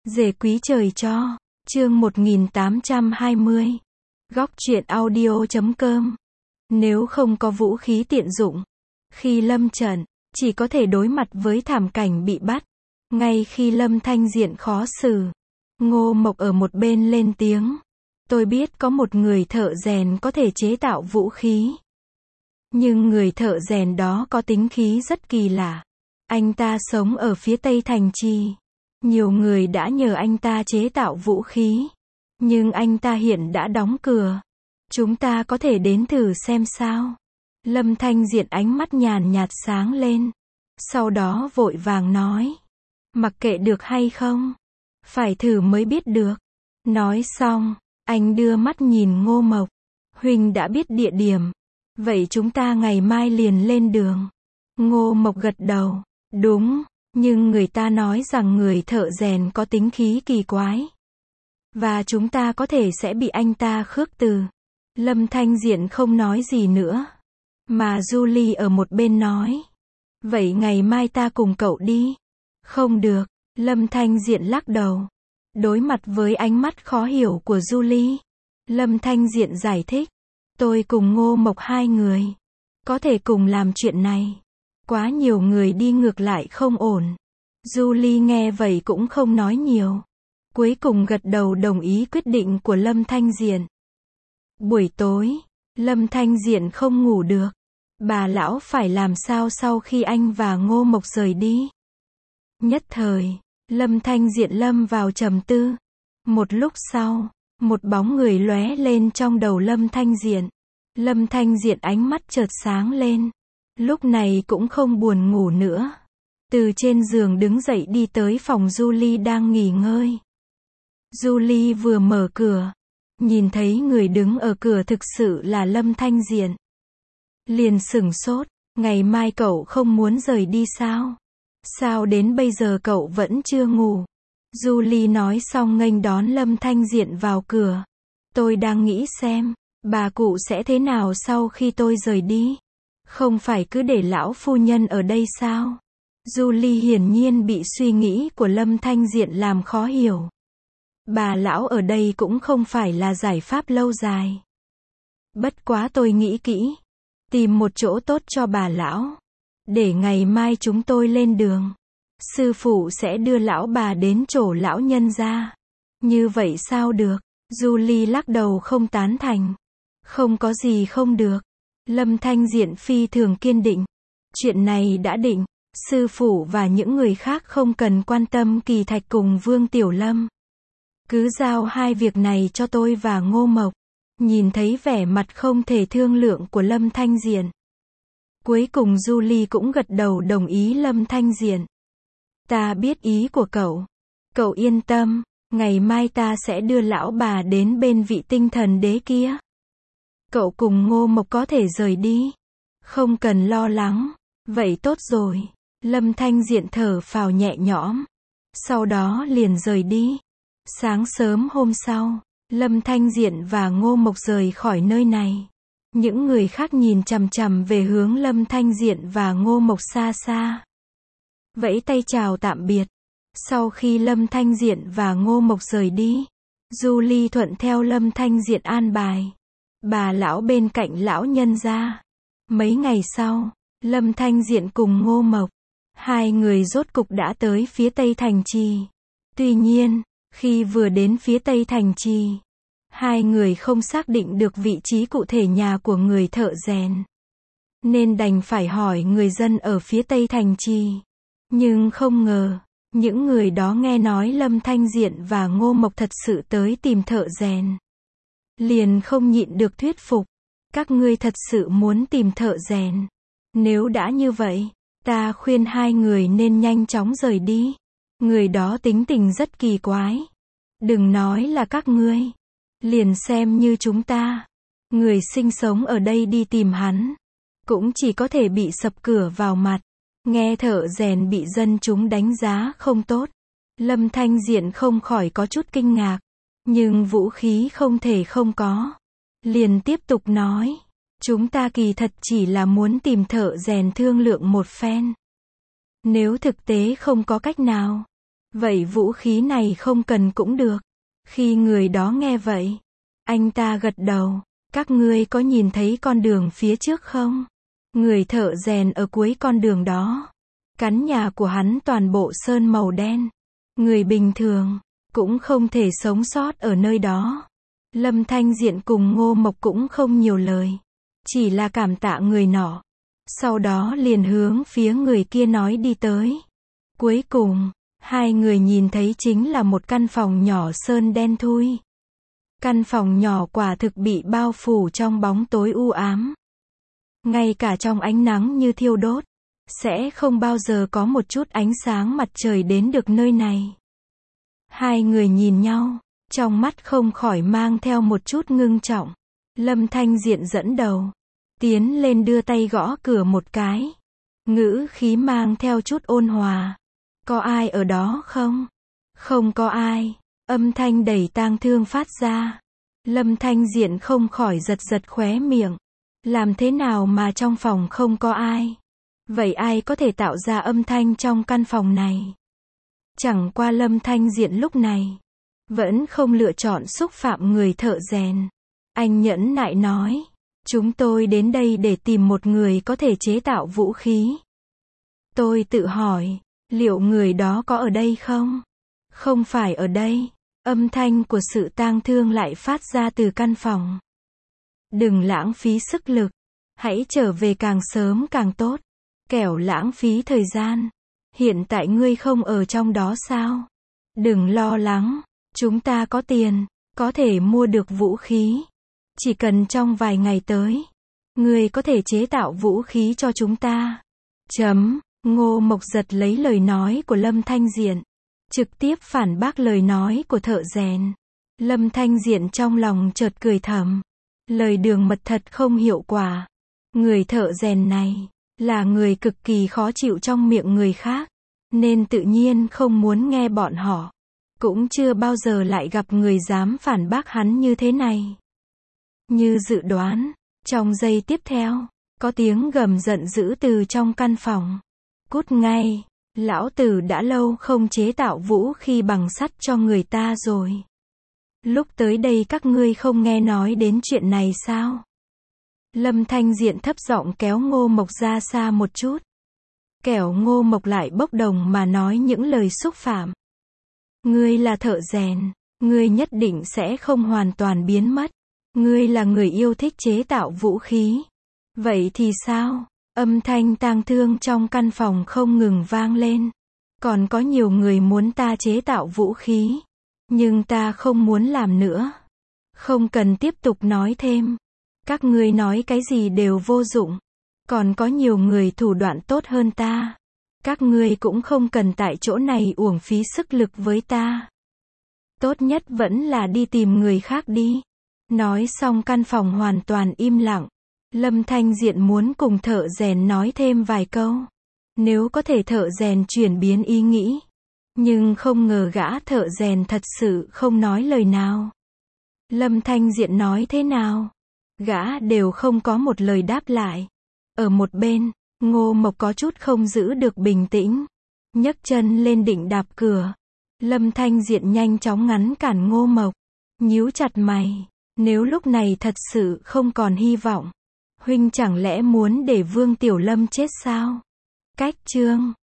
Rể quý trời cho. Chương 1820. Góc truyện audio.com. Nếu không có vũ khí tiện dụng, khi lâm trận, chỉ có thể đối mặt với thảm cảnh bị bắt. Ngay khi Lâm Thanh Diện khó xử, Ngô Mộc ở một bên lên tiếng. Tôi biết có một người thợ rèn có thể chế tạo vũ khí. Nhưng người thợ rèn đó có tính khí rất kỳ lạ. Anh ta sống ở phía tây thành trì. Nhiều người đã nhờ anh ta chế tạo vũ khí. Nhưng anh ta hiện đã đóng cửa. Chúng ta có thể đến thử xem sao. Lâm Thanh Diện ánh mắt nhàn nhạt sáng lên. Sau đó vội vàng nói. Mặc kệ được hay không, phải thử mới biết được. Nói xong, anh đưa mắt nhìn Ngô Mộc. Huynh đã biết địa điểm. Vậy chúng ta ngày mai liền lên đường. Ngô Mộc gật đầu. Đúng, nhưng người ta nói rằng người thợ rèn có tính khí kỳ quái. Và chúng ta có thể sẽ bị anh ta khước từ. Lâm Thanh Diện không nói gì nữa. Mà Julie ở một bên nói. Vậy ngày mai ta cùng cậu đi. Không được, Lâm Thanh Diện lắc đầu. Đối mặt với ánh mắt khó hiểu của Julie, Lâm Thanh Diện giải thích. Tôi cùng Ngô Mộc hai người. Có thể cùng làm chuyện này. Quá nhiều người đi ngược lại không ổn. Julie nghe vậy cũng không nói nhiều. Cuối cùng gật đầu đồng ý quyết định của Lâm Thanh Diện. Buổi tối, Lâm Thanh Diện không ngủ được. Bà lão phải làm sao sau khi anh và Ngô Mộc rời đi. Nhất thời, Lâm Thanh Diện lâm vào trầm tư. Một lúc sau, một bóng người lóe lên trong đầu Lâm Thanh Diện. Lâm Thanh Diện ánh mắt chợt sáng lên. Lúc này cũng không buồn ngủ nữa. Từ trên giường đứng dậy đi tới phòng Julie đang nghỉ ngơi. Julie vừa mở cửa, nhìn thấy người đứng ở cửa thực sự là Lâm Thanh Diện. Liền sửng sốt, ngày mai cậu không muốn rời đi sao? Sao đến bây giờ cậu vẫn chưa ngủ? Julie nói xong nghênh đón Lâm Thanh Diện vào cửa. Tôi đang nghĩ xem, bà cụ sẽ thế nào sau khi tôi rời đi? Không phải cứ để lão phu nhân ở đây sao? Julie hiển nhiên bị suy nghĩ của Lâm Thanh Diện làm khó hiểu. Bà lão ở đây cũng không phải là giải pháp lâu dài. Bất quá tôi nghĩ kỹ. Tìm một chỗ tốt cho bà lão. Để ngày mai chúng tôi lên đường. Sư phụ sẽ đưa lão bà đến chỗ lão nhân gia. Như vậy sao được? Julie lắc đầu không tán thành. Không có gì không được. Lâm Thanh Diện phi thường kiên định. Chuyện này đã định. Sư phụ và những người khác không cần quan tâm Kỳ Thạch cùng Vương Tiểu Lâm. Cứ giao hai việc này cho tôi và Ngô Mộc. Nhìn thấy vẻ mặt không thể thương lượng của Lâm Thanh Diện. Cuối cùng Julie cũng gật đầu đồng ý Lâm Thanh Diện. Ta biết ý của cậu. Cậu yên tâm, ngày mai ta sẽ đưa lão bà đến bên vị tinh thần đế kia. Cậu cùng Ngô Mộc có thể rời đi. Không cần lo lắng. Vậy tốt rồi. Lâm Thanh Diện thở phào nhẹ nhõm. Sau đó liền rời đi. Sáng sớm hôm sau, Lâm Thanh Diện và Ngô Mộc rời khỏi nơi này. Những người khác nhìn chằm chằm về hướng Lâm Thanh Diện và Ngô Mộc xa xa. Vẫy tay chào tạm biệt. Sau khi Lâm Thanh Diện và Ngô Mộc rời đi, Julie thuận theo Lâm Thanh Diện an bài. Bà lão bên cạnh lão nhân gia. Mấy ngày sau, Lâm Thanh Diện cùng Ngô Mộc, hai người rốt cục đã tới phía tây thành trì. Tuy nhiên, khi vừa đến phía tây thành trì, hai người không xác định được vị trí cụ thể nhà của người thợ rèn. Nên đành phải hỏi người dân ở phía tây thành trì. Nhưng không ngờ, những người đó nghe nói Lâm Thanh Diện và Ngô Mộc thật sự tới tìm thợ rèn. Liền không nhịn được thuyết phục. Các ngươi thật sự muốn tìm thợ rèn. Nếu đã như vậy, ta khuyên hai người nên nhanh chóng rời đi. Người đó tính tình rất kỳ quái. Đừng nói là các ngươi. Liền xem như chúng ta. Người sinh sống ở đây đi tìm hắn. Cũng chỉ có thể bị sập cửa vào mặt. Nghe thợ rèn bị dân chúng đánh giá không tốt. Lâm Thanh Diện không khỏi có chút kinh ngạc. Nhưng vũ khí không thể không có. Liền tiếp tục nói. Chúng ta kỳ thật chỉ là muốn tìm thợ rèn thương lượng một phen. Nếu thực tế không có cách nào, Vậy vũ khí này không cần cũng được. Khi người đó nghe vậy, anh ta gật đầu. Các ngươi có nhìn thấy con đường phía trước không? Người thợ rèn ở cuối con đường đó. Căn nhà của hắn toàn bộ sơn màu đen. Người bình thường cũng không thể sống sót ở nơi đó. Lâm Thanh Diện cùng Ngô Mộc cũng không nhiều lời, chỉ là cảm tạ người nọ. Sau đó liền hướng phía người kia nói đi tới. Cuối cùng, hai người nhìn thấy chính là một căn phòng nhỏ sơn đen thui. Căn phòng nhỏ quả thực bị bao phủ trong bóng tối u ám. Ngay cả trong ánh nắng như thiêu đốt, sẽ không bao giờ có một chút ánh sáng mặt trời đến được nơi này. Hai người nhìn nhau, trong mắt không khỏi mang theo một chút ngưng trọng. Lâm Thanh Diện dẫn đầu, tiến lên đưa tay gõ cửa một cái. Ngữ khí mang theo chút ôn hòa. Có ai ở đó không? Không có ai. Âm thanh đầy tang thương phát ra. Lâm Thanh Diện không khỏi giật giật khóe miệng. Làm thế nào mà trong phòng không có ai? Vậy ai có thể tạo ra âm thanh trong căn phòng này? Chẳng qua Lâm Thanh Diện lúc này vẫn không lựa chọn xúc phạm người thợ rèn. Anh nhẫn nại nói, chúng tôi đến đây để tìm một người có thể chế tạo vũ khí. Tôi tự hỏi, liệu người đó có ở đây không? Không phải ở đây. Âm thanh của sự tang thương lại phát ra từ căn phòng. Đừng lãng phí sức lực. Hãy trở về càng sớm càng tốt. Kẻo lãng phí thời gian. Hiện tại ngươi không ở trong đó sao? Đừng lo lắng. Chúng ta có tiền, có thể mua được vũ khí. Chỉ cần trong vài ngày tới, ngươi có thể chế tạo vũ khí cho chúng ta. Ngô Mộc giật lấy lời nói của Lâm Thanh Diện, trực tiếp phản bác lời nói của thợ rèn. Lâm Thanh Diện trong lòng chợt cười thầm. Lời đường mật thật không hiệu quả. Người thợ rèn này là người cực kỳ khó chịu trong miệng người khác, nên tự nhiên không muốn nghe bọn họ. Cũng chưa bao giờ lại gặp người dám phản bác hắn như thế này. Như dự đoán, trong giây tiếp theo, có tiếng gầm giận dữ từ trong căn phòng. Cút ngay, lão tử đã lâu không chế tạo vũ khí bằng sắt cho người ta rồi. Lúc tới đây các ngươi không nghe nói đến chuyện này sao? Lâm Thanh Diện thấp giọng kéo Ngô Mộc ra xa một chút. Kẻo Ngô Mộc lại bốc đồng mà nói những lời xúc phạm. Ngươi là thợ rèn, ngươi nhất định sẽ không hoàn toàn biến mất. Ngươi là người yêu thích chế tạo vũ khí. Vậy thì sao? Âm thanh tang thương trong căn phòng không ngừng vang lên. Còn có nhiều người muốn ta chế tạo vũ khí. Nhưng ta không muốn làm nữa. Không cần tiếp tục nói thêm. Các ngươi nói cái gì đều vô dụng. Còn có nhiều người thủ đoạn tốt hơn ta. Các ngươi cũng không cần tại chỗ này uổng phí sức lực với ta. Tốt nhất vẫn là đi tìm người khác đi. Nói xong căn phòng hoàn toàn im lặng. Lâm Thanh Diện muốn cùng thợ rèn nói thêm vài câu. Nếu có thể thợ rèn chuyển biến ý nghĩ. Nhưng không ngờ gã thợ rèn thật sự không nói lời nào. Lâm Thanh Diện nói thế nào? Gã đều không có một lời đáp lại. Ở một bên, Ngô Mộc có chút không giữ được bình tĩnh. Nhấc chân lên định đạp cửa. Lâm Thanh Diện nhanh chóng ngăn cản Ngô Mộc. Nhíu chặt mày. Nếu lúc này thật sự không còn hy vọng, huynh chẳng lẽ muốn để Vương Tiểu Lâm chết sao? Cách chương